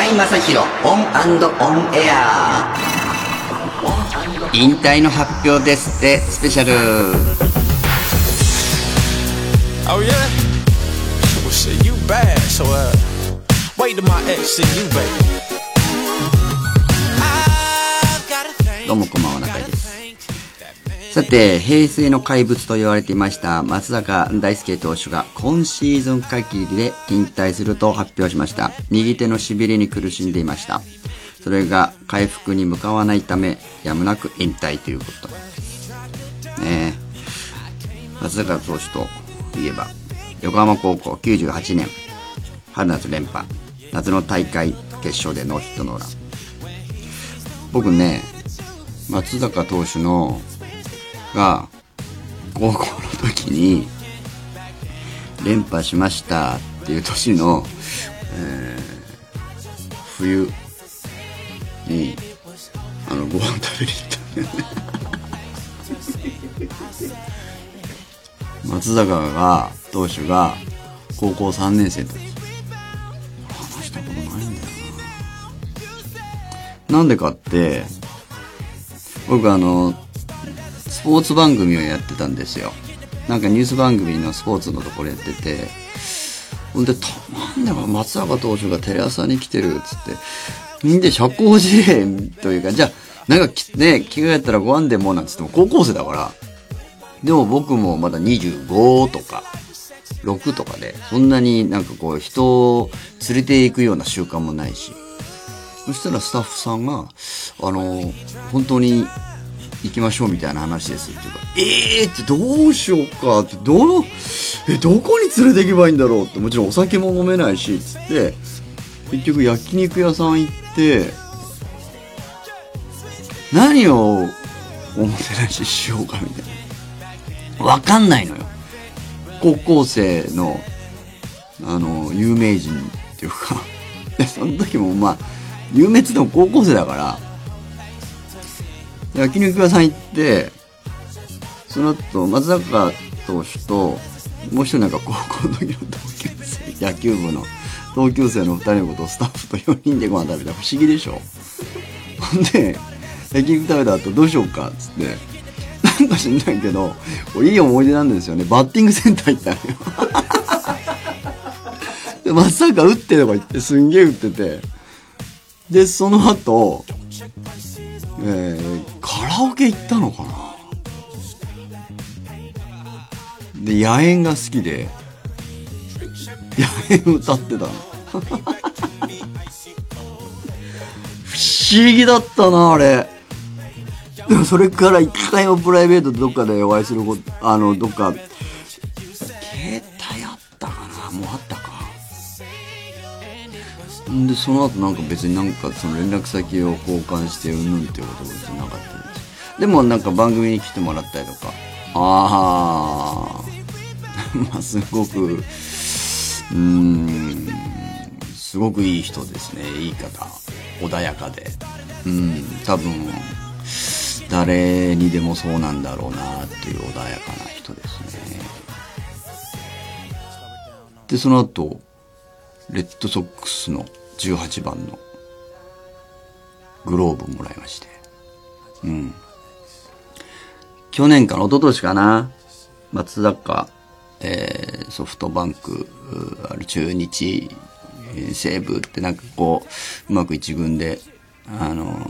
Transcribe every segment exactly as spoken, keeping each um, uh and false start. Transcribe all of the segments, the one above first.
井正広オン&オンエア。引退の発表ですってスペシャル。 Oh yeah? Well shit, you bad. So uh wait till my ex see you, baby. どうもこんばんは、中井です。さて、平成の怪物と言われていました松坂大輔投手が今シーズン限りで引退すると発表しました。右手のしびれに苦しんでいました。それが回復に向かわないためやむなく引退ということね。松坂投手といえば横浜高校きゅうじゅうはちねん春夏連覇、夏の大会決勝でノーヒットノーラン。僕ね、松坂投手のが高校の時に連覇しましたっていう年の、えー、冬にあのご飯食べに行った松坂が投手が高校さんねん生の時、話したことないんだよな。なんでかって僕あのスポーツ番組をやってたんですよ。なんかニュース番組のスポーツのところやってて、ほんでたまんでも松坂投手がテレ朝に来てるっつって、みんで社交辞令というか、じゃあなんかね気がやったらご飯でもなんつっても高校生だから、でも僕もまだにじゅうごとかろくとかで、そんなになんかこう人を連れて行くような習慣もないし、そしたらスタッフさんがあの本当に行きましょうみたいな話ですっていうか、えーってどうしようかって、どうえどこに連れて行けばいいんだろうって、もちろんお酒も飲めないしつって、結局焼肉屋さん行って何をおもてなししようかみたいな、わかんないのよ。高校生のあの有名人っていうかで、その時もまあ有名って言っても高校生だから焼肉屋さん行って、その後松坂投手ともう一人なんか高校の時の同級生、野球部の同級生の二人のことをスタッフとよにんでご飯食べた。不思議でしょ。ほんで焼肉食べた後どうしようかっつって、なんか知んないけどいい思い出なんですよね。バッティングセンター行ったのよで松坂打ってとか言ってすんげえ打ってて、でその後えー、カラオケ行ったのかな。で野猿が好きで野猿歌ってたの不思議だったなあれ。でもそれから一回もプライベートでどっかでお会いすること、あのどっか携帯あったかな、もうあったか。んでその後なんか別になんかその連絡先を交換してうんぬんっていうこと別になかったです。でもなんか番組に来てもらったりとか、ああまあすごくうーんすごくいい人ですね。いい方、穏やかで、うん多分誰にでもそうなんだろうなっていう穏やかな人ですね。でその後レッドソックスのじゅうはちばんのグローブをもらいまして、うん。去年かな、一昨年かな、松坂、えー、ソフトバンク、ある中日、西武ってなんかこう、うまく一軍で、あの、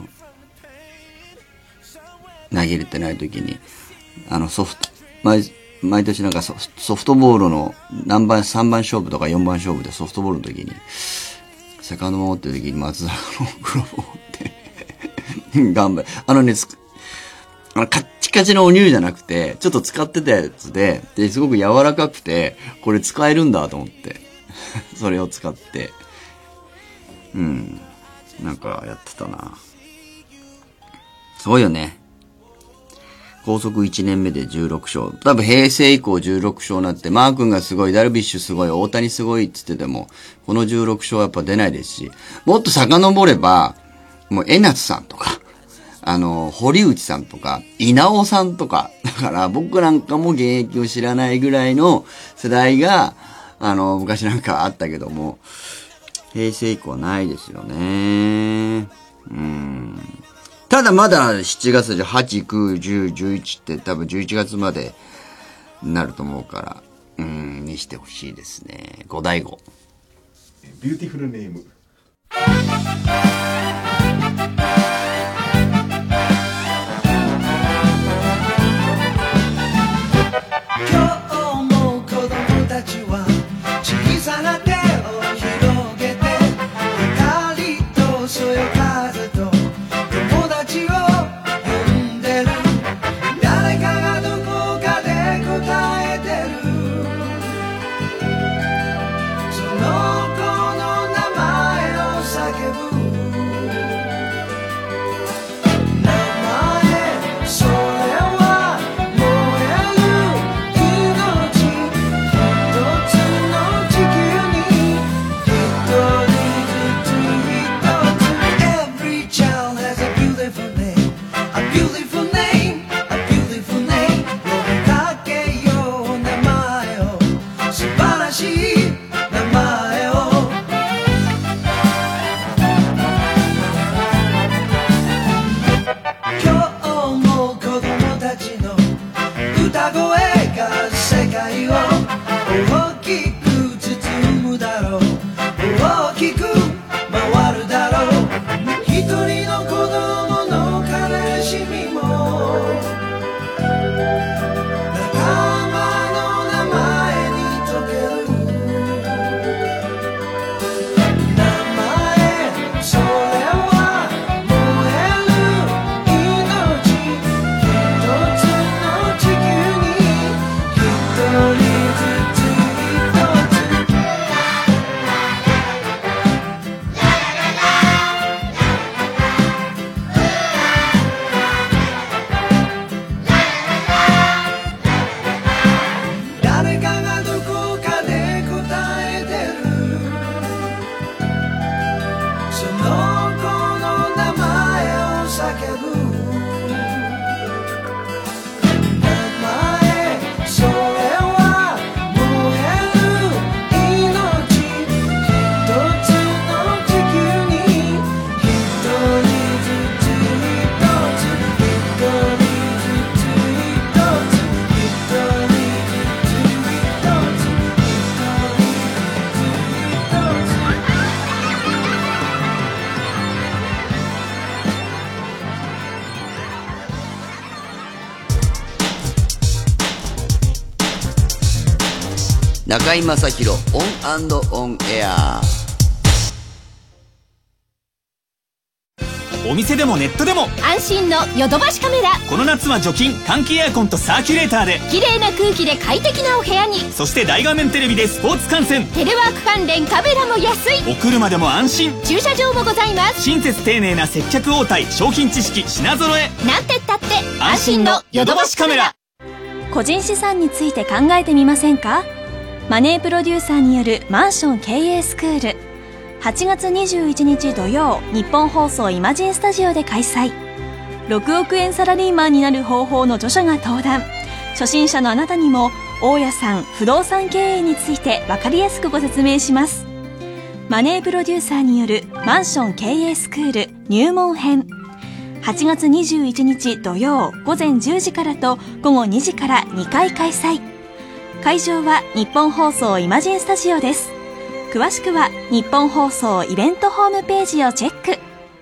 投げれてない時に、あのソフト、毎、毎年なんか ソ, ソフトボールの何番さんばん勝負とかよんばん勝負でソフトボールの時にセカンド守ってる時に松坂のグローブを持って頑張る、あのねあのカッチカチのお乳じゃなくてちょっと使ってたやつで、ですごく柔らかくてこれ使えるんだと思ってそれを使ってうんなんかやってたな。すごいよね。高速いちねんめでじゅうろくしょう。多分平成以降じゅうろくしょうになって、マー君がすごい、ダルビッシュすごい、大谷すごいって言ってても、このじゅうろくしょうはやっぱ出ないですし、もっと遡れば、もう江夏さんとか、あの、堀内さんとか、稲尾さんとか、だから僕なんかも現役を知らないぐらいの世代が、あの、昔なんかあったけども、 平成以降はないですよね。うん。ただまだしちがつではち、く、じゅう、じゅういちって多分じゅういちがつまでなると思うから、うん、にしてほしいですね。五大悟。 ビューティフルネーム。 今日も子供たちは小さな手を広げて光とそよ風と友達を呼んでる。誰かがどこかで答えてる。その子の名前を叫ぶ。名前それは燃える命。一つの地球に一人ずつ一つ。Every child has a beautiful name, a beautiful name, a beautiful name. 呼びかけよう名前を、素晴らしい名前を。今日も子供たちの歌声が世界を大きく包むだろう。大きく回るだろう。一人の子供の悲しみも仲間の名前に溶ける。名前それは燃える命。一つの地球に一人ずつ一つ。誰かがどこかで答えてる。その子の名前を叫ぶ。名前それは燃える命。一つの地球に一人ずつ一つ。一人ずつ一つ。一人ずつ一つ。一人ずつ一つ。 中居正広オン&オンエア。 お店でもネットでも安心のヨドバシカメラ。 この夏は除菌換気エアコンとサーキュレーターで綺麗な空気で快適なお部屋に。 そして大画面テレビでスポーツ観戦。 テレワーク関連カメラも安い。 お車でも安心。 駐車場もございます。 親切丁寧な接客応対。商品知識品揃え。 なんてったって安心のヨドバシカメラ。 個人資産について考えてみませんか？マネープロデューサーによるマンション経営スクール、はちがつにじゅういちにち土曜、日本放送イマジンスタジオで開催。ろくおくえんサラリーマンになる方法の著者が登壇。初心者のあなたにも大家さん不動産経営について分かりやすくご説明します。マネープロデューサーによるマンション経営スクール入門編、はちがつにじゅういちにち土曜ごぜんじゅうじからとごごにじからにかい開催。会場は日本放送イマジンスタジオです。詳しくは日本放送イベントホームページをチェック。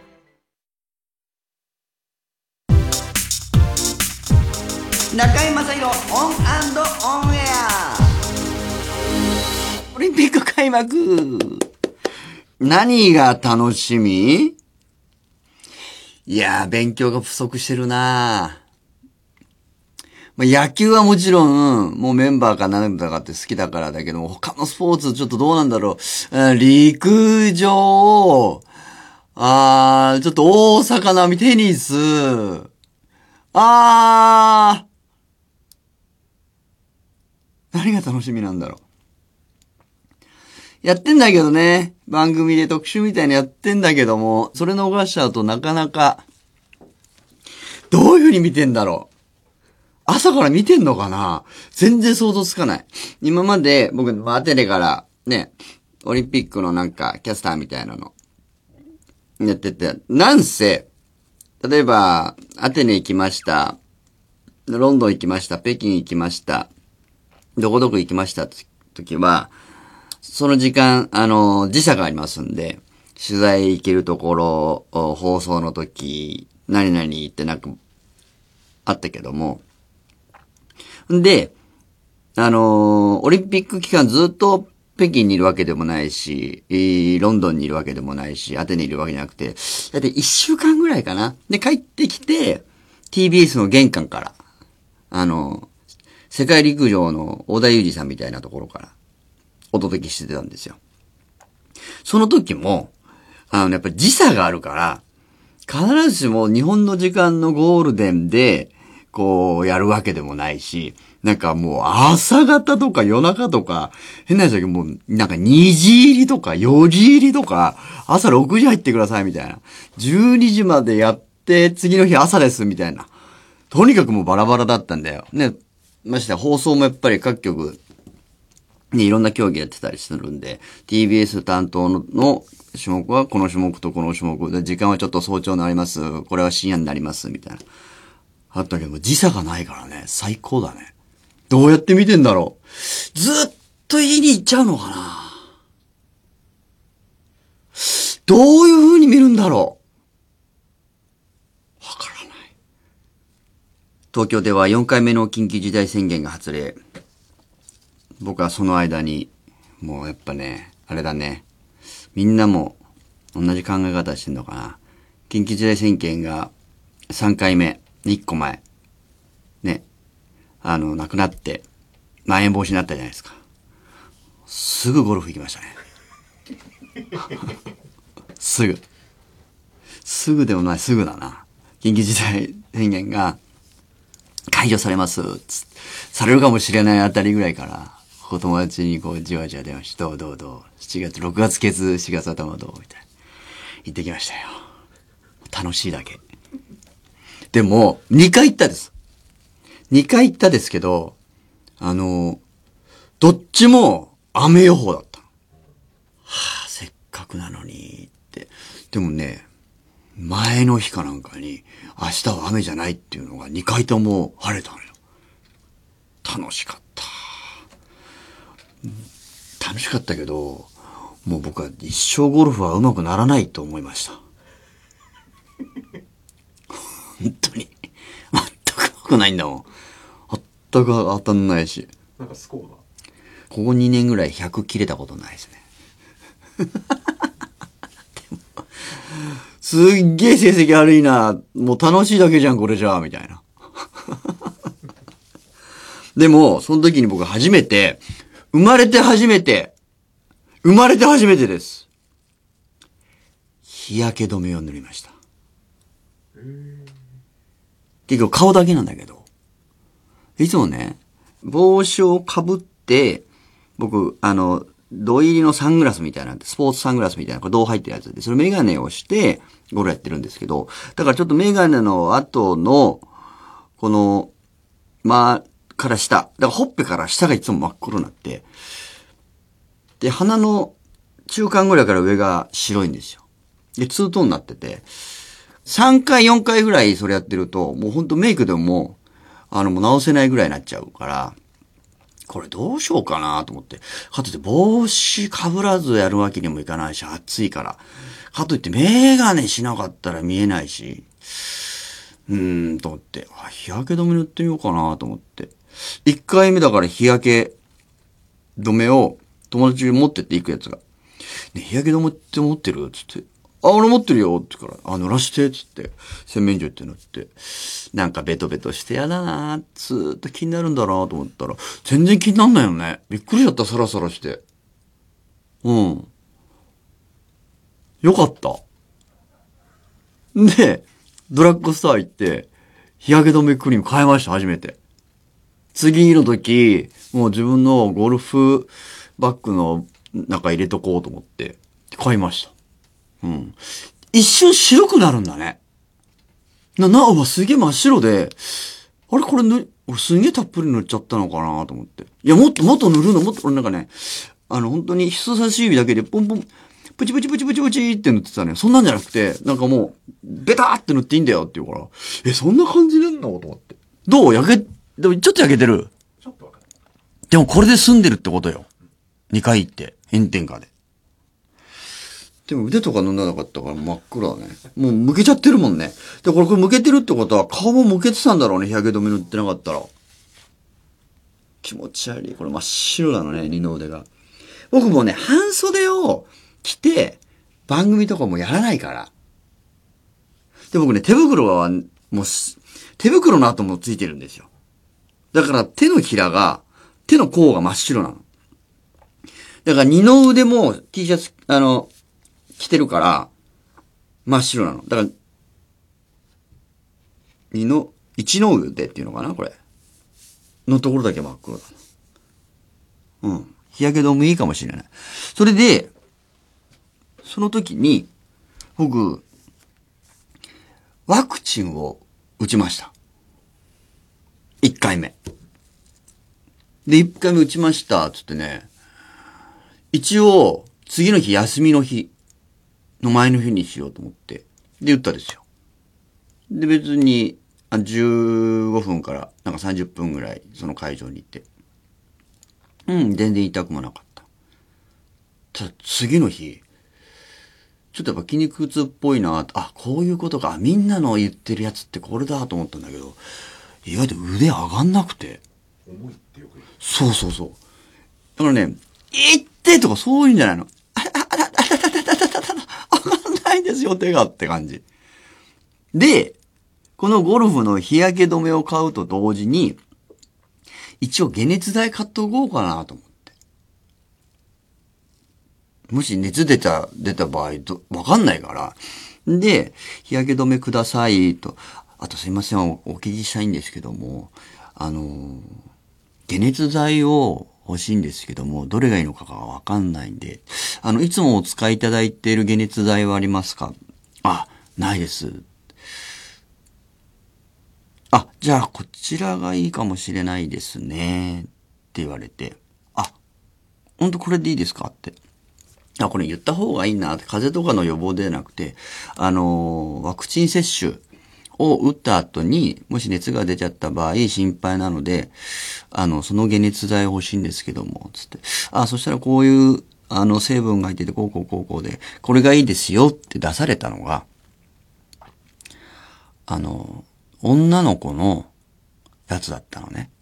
中居正広オン&オンエア。オリンピック開幕。何が楽しみ？いやー、勉強が不足してるなー。まあ、野球はもちろん、もうメンバーか何だかって好きだからだけども、他のスポーツちょっとどうなんだろう。陸上、あー、ちょっと大阪並みテニス、あー、何が楽しみなんだろう。やってんだけどね。番組で特集みたいにやってんだけども、それ逃しちゃうとなかなか、どういう風に見てんだろう。朝から見てんのかな？全然想像つかない。今まで僕、アテレからね、 オリンピックのなんか、キャスターみたいなの、やってて、なんせ、例えば、アテネ行きました、ロンドン行きました、北京行きました、どこどこ行きましたって時は、その時間、あの、時差がありますんで、取材行けるところ、放送の時、何々ってなんか、あったけども。で、あのー、オリンピック期間ずっと北京にいるわけでもないし、ロンドンにいるわけでもないし、アテネにいるわけじゃなくて、だって一週間ぐらいかな。で、帰ってきて、ティービーエス の玄関から、あのー、世界陸上の大田裕二さんみたいなところから、お届けしてたんですよ。その時も、あの、やっぱり時差があるから、必ずしも日本の時間のゴールデンで、こう、やるわけでもないし、なんかもう朝方とか夜中とか、変な話だけどもう、なんかにじ入りとかよじ入りとか、朝ろくじ入ってくださいみたいな。じゅうにじまでやって、次の日朝ですみたいな。とにかくもうバラバラだったんだよ。ね、まして放送もやっぱり各局、ね、いろんな競技やってたりするんで、ティービーエス 担当の、の種目はこの種目とこの種目で、時間はちょっと早朝になります。これは深夜になります。みたいな。あったけど、時差がないからね、最高だね。どうやって見てんだろう。ずっと家に行っちゃうのかな。どういう風に見るんだろう。わからない。東京ではよんかいめの緊急事態宣言が発令。僕はその間に、もうやっぱね、あれだね。みんなも同じ考え方してんのかな。緊急事態宣言がさんかいめ、いっこまえ。ね。あの、亡くなって、まん延防止になったじゃないですか。すぐゴルフ行きましたね。すぐ。すぐでもない、すぐだな。緊急事態宣言が解除されます。つされるかもしれないあたりぐらいから、お友達にこう、じわじわ電話して、どうどうどう、しちがつ、ろくがつケツ、しちがつ頭どうみたいな。行ってきましたよ。楽しいだけ。でも、にかい行ったです。にかい行ったですけど、あの、どっちも雨予報だったの。はぁ、せっかくなのに、って。でもね、前の日かなんかに、明日は雨じゃないっていうのがにかいとも晴れたのよ。楽しかった。楽しかったけど、もう僕は一生ゴルフは上手くならないと思いました。本当に。全く上手くないんだもん。全く当たんないし。 なんかスコアがここにねんぐらいひゃく切れたことないですね。でもすっげえ成績悪いな。もう楽しいだけじゃん、これじゃあ、みたいな。でも、その時に僕初めて、生まれて初めて、生まれて初めてです。日焼け止めを塗りました。結局顔だけなんだけど。いつもね、帽子をかぶって、僕、あの、銅入りのサングラスみたいな、スポーツサングラスみたいな、これ銅入ってるやつで、それメガネをして、ゴルフやってるんですけど、だからちょっとメガネの後の、この、まあ、から下、だからほっぺから下がいつも真っ黒になって、で、鼻の中間ぐらいから上が白いんですよ。で、ツートーンになってて、さんかいよんかいぐらいそれやってると、もうほんとメイクでももう、あの、もう直せないぐらいになっちゃうから、これどうしようかなと思って。かといって帽子被らずやるわけにもいかないし、暑いから。かといってメガネしなかったら見えないし、うーん、と思って、あ、日焼け止め塗ってみようかなと思って。いっかいめだから日焼け止めを友達に持ってって行くやつが。ね、日焼け止めって持ってるつって。あ、俺持ってるよって言うから、あ、塗らして、つって、洗面所行って塗って、なんかベトベトしてやだなー、ずーっと気になるんだなーと思ったら、全然気になんないよね。びっくりしちゃった、サラサラして。うん。よかった。で、ドラッグストア行って、日焼け止めクリーム買いました、初めて。次の時、もう自分のゴルフバッグの中入れとこうと思って、買いました。うん。一瞬白くなるんだね。な、な、うわ、すげえ真っ白で、あれこれ塗り、俺すげえたっぷり塗っちゃったのかなと思って。いや、もっともっと塗るの、もっと、俺なんかね、 あの、本当に人差し指だけでポンポン、プチプチプチプチプチって塗ってたね。そんなんじゃなくて、なんかもう、ベターって塗っていいんだよって言うから、え、そんな感じなんのと思って。どう焼け、でもちょっと焼けてる。 ちょっとわかる。 でもこれで済んでるってことよ。にかい行って、炎天下で。でも腕とか塗んなかったから真っ黒だね。もうむけちゃってるもんね。で、これこれむけてるってことは顔もむけてたんだろうね。日焼け止め塗ってなかったら。気持ち悪い。これ真っ白なのね、二の腕が。僕もね、半袖を着て、番組とかもやらないから。で、僕ね、手袋は、もう、手袋の跡もついてるんですよ。だから手のひらが、手の甲が真っ白なの。だから二の腕も T シャツ、あの、着てるから、真っ白なの。だから、二の、一の腕っていうのかなこれ。のところだけ真っ黒だ。うん。日焼け止めいいかもしれない。それで、その時に、僕、ワクチンを打ちました。一回目。で、一回目打ちました、つってね、一応、次の日休みの日の前の日にしようと思って、で、打ったですよ。で、別に、じゅうごふんから、なんかさんじゅっぷんぐらい、その会場に行って。うん、全然痛くもなかった。ただ、次の日、ちょっとやっぱ筋肉痛っぽいな、あ、こういうことか、みんなの言ってるやつってこれだと思ったんだけど、意外と腕上がんなくて。 重いってよく言う。 そうそうそう。だからね、いってとかそういうんじゃないの。あら、あら、あら、あら、あら、あら、上がんないですよ、手がって感じ。で、このゴルフの日焼け止めを買うと同時に、一応解熱剤買っておこうかなと思って。もし熱出た、出た場合と、わかんないから。で、日焼け止めくださいと。あとすいません、お聞きしたいんですけども、あの、解熱剤を欲しいんですけども、どれがいいのかがわかんないんで、あの、いつもお使いいただいている解熱剤はありますか？あ、ないです。あ、じゃあこちらがいいかもしれないですね。って言われて、あ、ほんとこれでいいですかって。あ、これ言った方がいいなって、風邪とかの予防ではなくて、あの、ワクチン接種を打った後に、もし熱が出ちゃった場合心配なので、あの、その解熱剤欲しいんですけども、つって。あ、そしたらこういう、あの、成分が入ってて、こうこうこうこうで、これがいいですよって出されたのが、あの、女の子のやつだったのね。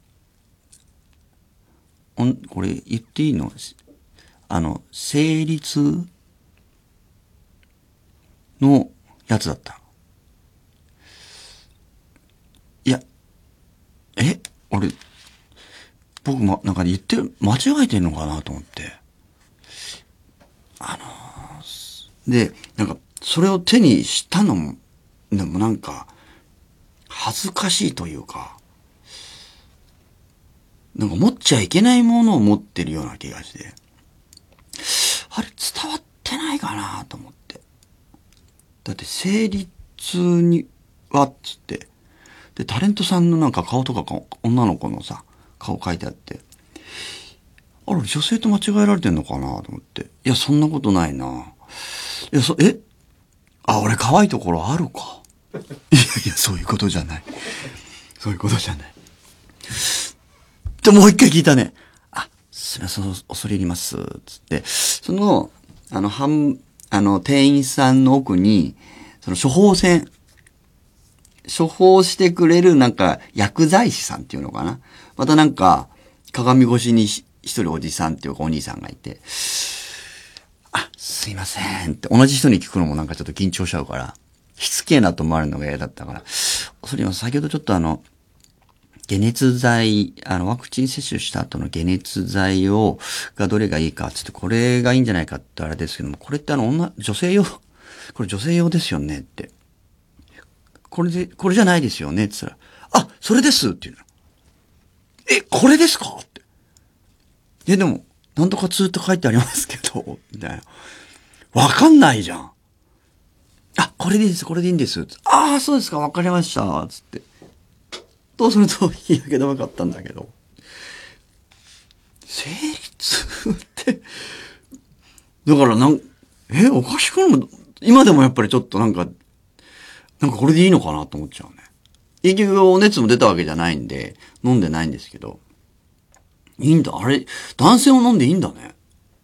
おん、これ言っていいの？あの、生理痛のやつだった。いや、え？俺、僕もなんか言ってる、間違えてんのかなと思って。あのー、で、なんか、それを手にしたのも、でもなんか、恥ずかしいというか、なんか持っちゃいけないものを持ってるような気がして、あれ伝わってないかなと思って。だって生理痛にはっつって、で、タレントさんのなんか顔とか女の子のさ、顔書いてあって、あれ女性と間違えられてんのかなと思って。いや、そんなことないな。いや、そ、えあ、俺可愛いところあるか。いやいや、そういうことじゃない。そういうことじゃない。で、もう一回聞いたね。あ、すみません、恐れ入ります。つって、その、あの、半、あの、店員さんの奥に、その処方箋、処方してくれるなんか薬剤師さんっていうのかな。またなんか、鏡越しに一人おじさんっていうかお兄さんがいて、あ、すいませんって同じ人に聞くのもなんかちょっと緊張しちゃうから、しつけえなと思われるのが嫌だったから、それは先ほどちょっとあの、解熱剤、あの、ワクチン接種した後の解熱剤を、がどれがいいかつって、これがいいんじゃないかってあれですけども、これってあの、女、女性用、これ女性用ですよねって。これで、これじゃないですよねって言ったら、あ、それですって言うの。え、これですかって。え、でも、なんとか通って書いてありますけど、みたいな。わかんないじゃん。あ、これでいいです、これでいいんです。ああ、そうですか、わかりました。つって。と、それと日焼け止め買ったんだけど、生理痛ってだからなん、え、おかしくない？今でもやっぱりちょっとなんか、なんかこれでいいのかなと思っちゃうね。結局お熱も出たわけじゃないんで、飲んでないんですけど。いいんだ。あれ、男性も飲んでいいんだね。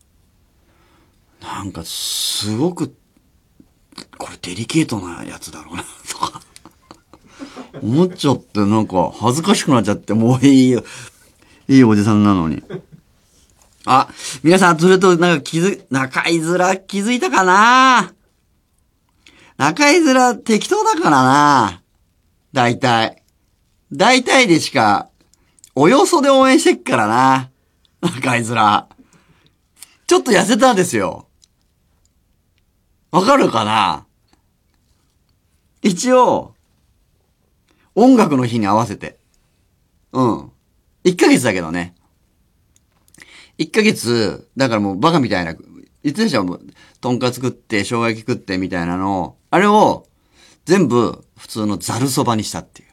なんか、すごく、これデリケートなやつだろうな、とか。思っちゃって、なんか、恥ずかしくなっちゃって、もういいよ。いいおじさんなのに。あ、皆さん、それと、なんか気づ、中居面気づいたかな？中居面適当だからな。大体。大体でしか、およそで応援してっからな。中居面。ちょっと痩せたんですよ。わかるかな？一応、音楽の日に合わせて。うん。いっかげつだけどね。いっかげつ、だからもうバカみたいな、言ってたでしょ？もうとんかつ食って、生姜焼き食ってみたいなの、あれを、全部、普通のざるそばにしたっていう。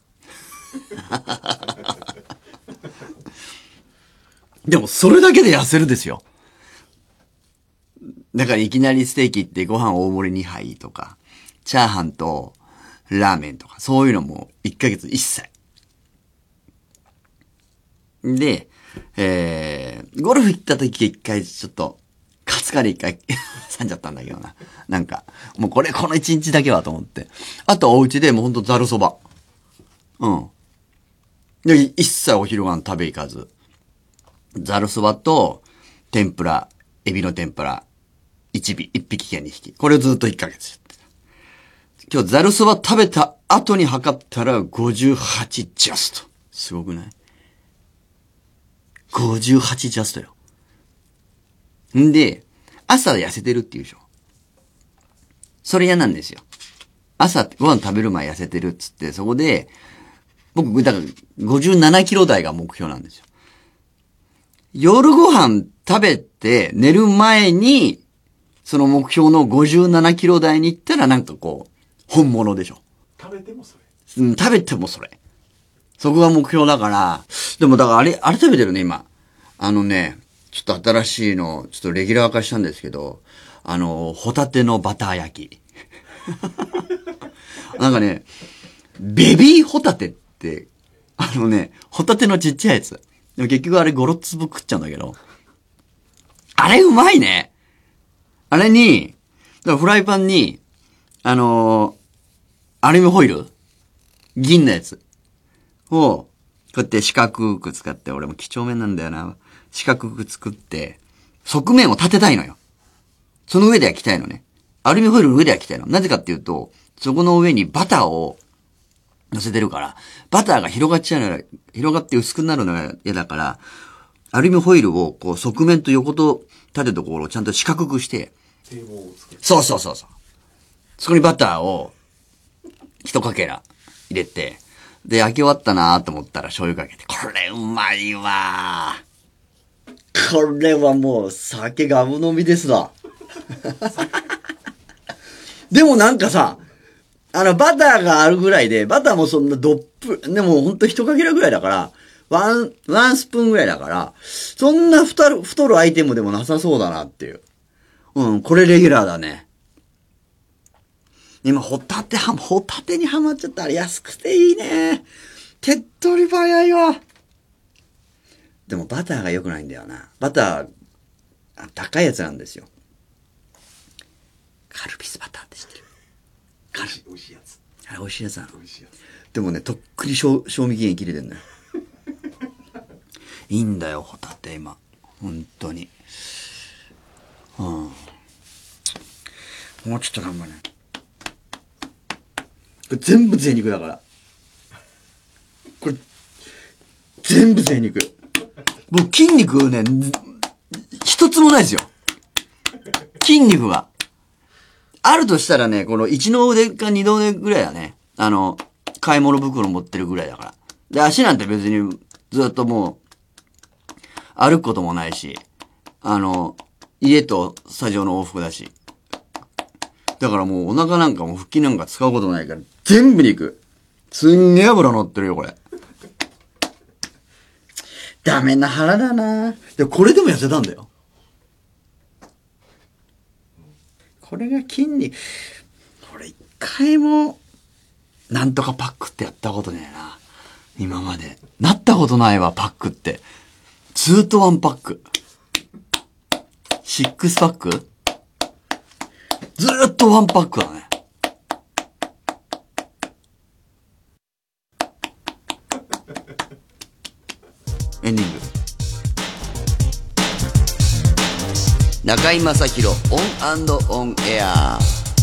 でも、それだけで痩せるですよ。だからいきなりステーキってご飯大盛りにはいとか、チャーハンとラーメンとか、そういうのもいっかげつ一切。で、えー、ゴルフ行った時一回ちょっと、カツカレー一回挟んじゃったんだけどな。なんか、もうこれこの一日だけはと思って。あとはお家でもうほんとざるそば。うん。で、一切お昼ご飯食べ行かず。ざるそばと、天ぷら、エビの天ぷら、一尾、一匹や二匹。これをずっと一ヶ月やってた。今日ざるそば食べた後に測ったらごじゅうはちジャスト。すごくない？ ごじゅうはち ジャストよ。んで、朝痩せてるって言うでしょ。それ嫌なんですよ。朝ご飯食べる前痩せてるっつって、そこで、僕、だからごじゅうななキロ台が目標なんですよ。夜ご飯食べて寝る前に、その目標のごじゅうななキロ台に行ったらなんかこう、本物でしょ。 食べてもそれ。 うん、食べてもそれ。そこが目標だから、でもだからあれ、あれ食べてるね、今。あのね、ちょっと新しいの、ちょっとレギュラー化したんですけど、あの、ホタテのバター焼き。なんかね、ベビーホタテって、あのね、ホタテのちっちゃいやつ。でも結局あれごろっつぶ食っちゃうんだけど。あれうまいね。あれに、だからフライパンに、あのー、アルミホイル銀のやつを、こうやって四角く使って、俺も几帳面なんだよな。四角く作って、側面を立てたいのよ。その上で焼きたいのね。アルミホイルの上で焼きたいの。なぜかっていうと、そこの上にバターを乗せてるから、バターが広がっちゃうのが、広がって薄くなるのが嫌だから、アルミホイルをこう側面と横と縦ところをちゃんと四角くして、 堤防を作る。 そうそうそうそう。そこにバターを一かけら入れて、で、焼き終わったなーと思ったら醤油かけて、これうまいわー。これはもう酒がぶ飲みですわ。でもなんかさ、あのバターがあるぐらいで、バターもそんなどっぷ、でもほんと一かけらぐらいだから、ワン、ワンスプーンぐらいだから、そんな太る、太るアイテムでもなさそうだなっていう。うん、これレギュラーだね。今、ホタテは、ホタテにハマっちゃった。あれ安くていいね。手っ取り早いわ。でもバターが良くないんだよな。バター、高いやつなんですよ。カルピスバターって知ってる？カル美味しいやつ。 あれ美味しいやつなの。 美味しいやつ。 でもね、とっくに賞、賞味期限切れてんのよ。いいんだよ、ホタテ今。本当に。うん。もうちょっと頑張れ。これ全部贅肉だから。これ、全部贅肉。もう筋肉ね、一つもないですよ。筋肉が。あるとしたらね、この一の腕か二の腕ぐらいだね。あの、買い物袋持ってるぐらいだから。で、足なんて別にずっともう、歩くこともないし、あの、家とスタジオの往復だし。だからもうお腹なんかも腹筋なんか使うことないから、全部肉。すんげえ油乗ってるよ、これ。ダメな腹だな。で、これでも痩せたんだよ。 これが筋肉、これ一回も、なんとかパックってやったことねえな。今まで。なったことないわ、パックって。ずーっとワンパック。シックスパックずーっとワンパックだね。エンディング。中居正広オン&オンエア。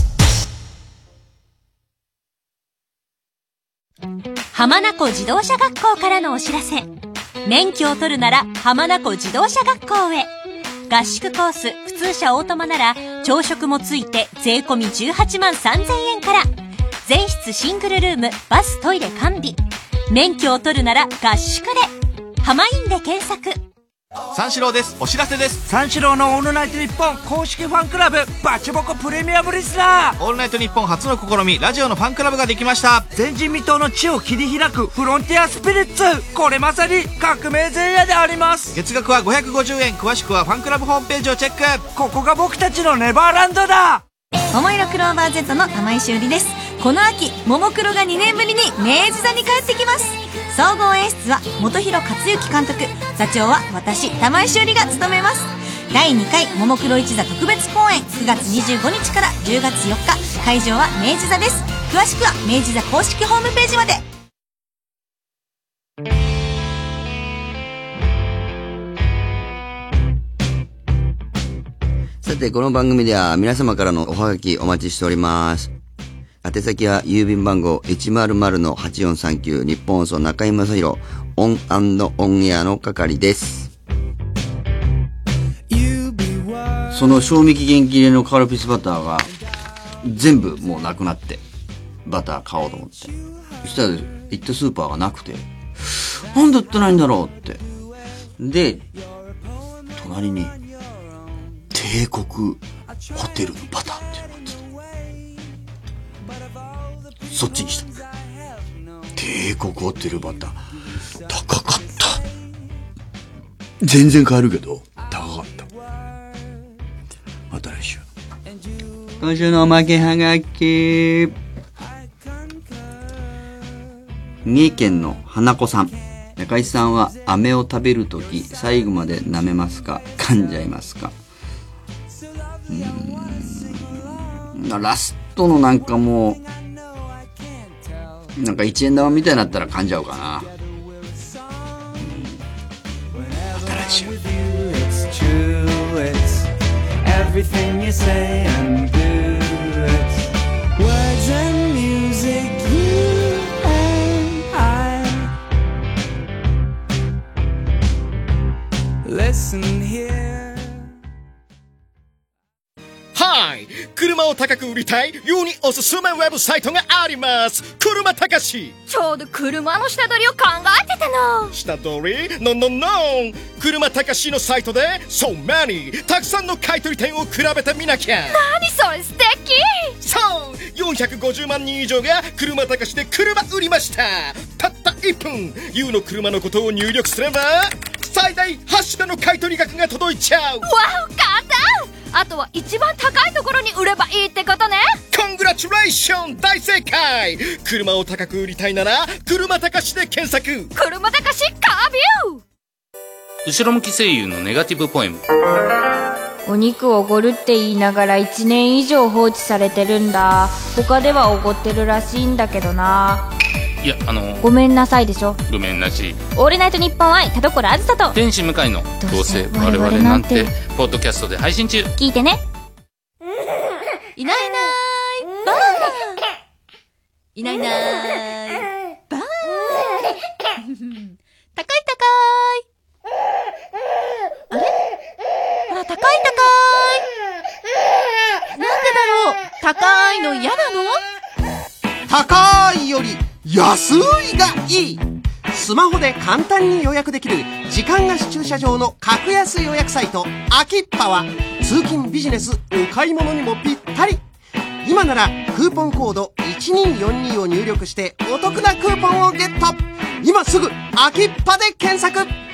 浜名湖自動車学校からのお知らせ。免許を取るなら浜名湖自動車学校へ。合宿コース普通車オートマなら朝食もついて税込みじゅうはちまんさんぜんえんから。全室シングルルーム、バストイレ完備。免許を取るなら合宿で。浜インで検索。 三四郎です。お知らせです。 三四郎のオールナイトニッポン公式ファンクラブバチボコプレミアムリスナー。 オールナイトニッポン初の試み、ラジオのファンクラブができました。 前人未到の地を切り開くフロンティアスピリッツ。これまさに革命前夜であります。 月額はごひゃくごじゅうえん。詳しくはファンクラブホームページをチェック。 ここが僕たちのネバーランドだ。 桃色クローバー Z の玉井しおりです。この秋ももクロがにねんぶりに明治座に帰ってきます。総合演出は本広克行監督、座長は私玉井しおりが務めます。だいにかいももクロ一座特別公演、くがつにじゅうごにちからじゅうがつよっか、会場は明治座です。詳しくは明治座公式ホームページまで。 さて、この番組では皆様からのおはがきお待ちしております。宛先は郵便番号 いちまるまるのはちよんさんきゅう 日本放送中居正広オン&オンエアの係です。その賞味期限切れのカルピスバターが全部もうなくなって、バター買おうと思って。そしたら行ったスーパーがなくて、なんで売ってないんだろうって。で、隣に帝国ホテルのバターっていうのがあって、そっちにした。帝国ホテルバター高かった。全然買えるけど高かった。また来週。今週のおまけはがき。三重県の花子さん。中井さんは飴を食べるとき最後まで舐めますか、噛んじゃいますか？うーん、ラストのなんかもうなんか一円玉みたいになったら噛んじゃうかな。うん、また来週。Everything you say and do it. Words and music, you and I. Listen here. Hi! 車を高く売りたい世におすすめウェブサイトがあります。車高し。 ちょうど車の下取りを考えてたの。 下取り ?No, no, no! 車高しのサイトで So many! たくさんの買取店を比べてみなきゃ。 何それ素敵。 そうよんひゃくごじゅうまんにん以上が車高しで車売りました。たったいっぷん ユー の車のことを入力すれば最大はちだの買取額が届いちゃう。 わお、簡単。あとは一番高いところに売ればいいってことね。 コングラチュレーション、大正解。車を高く売りたいなら車高しで検索。 車高しカービュー。 後ろ向き声優のネガティブポエム。 お肉をおごるって言いながらいちねん以上放置されてるんだ。他ではおごってるらしいんだけどな。 いや、あのごめんなさいでしょ。 ごめんなし。 オールナイトニッポン愛田所あずさと天使向かいのどうせ我々なんてポッドキャストで配信中。 聞いてね。 いないいないばーいないいないばー高い高いあれあら、高い高いなんでだろう。高いの嫌なの？ 高いより安いがいい。スマホで簡単に予約できる時間貸し駐車場の格安予約サイトアキッパは通勤ビジネスお買い物にもぴったり。今ならクーポンコードいちにーよんにーを入力してお得なクーポンをゲット。今すぐアキッパで検索。